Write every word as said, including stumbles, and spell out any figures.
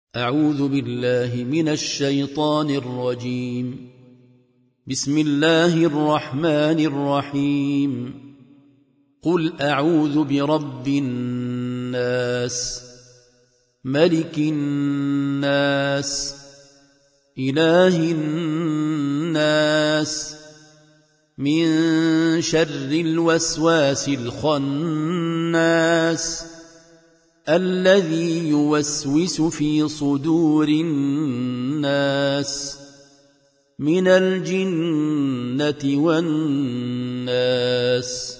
أعوذ بالله من الشيطان الرجيم. بسم الله الرحمن الرحيم. قل أعوذ برب الناس، ملك الناس، إله الناس، من شر الوسواس الخناس الذي يوسوس في صدور الناس من الجنة والناس.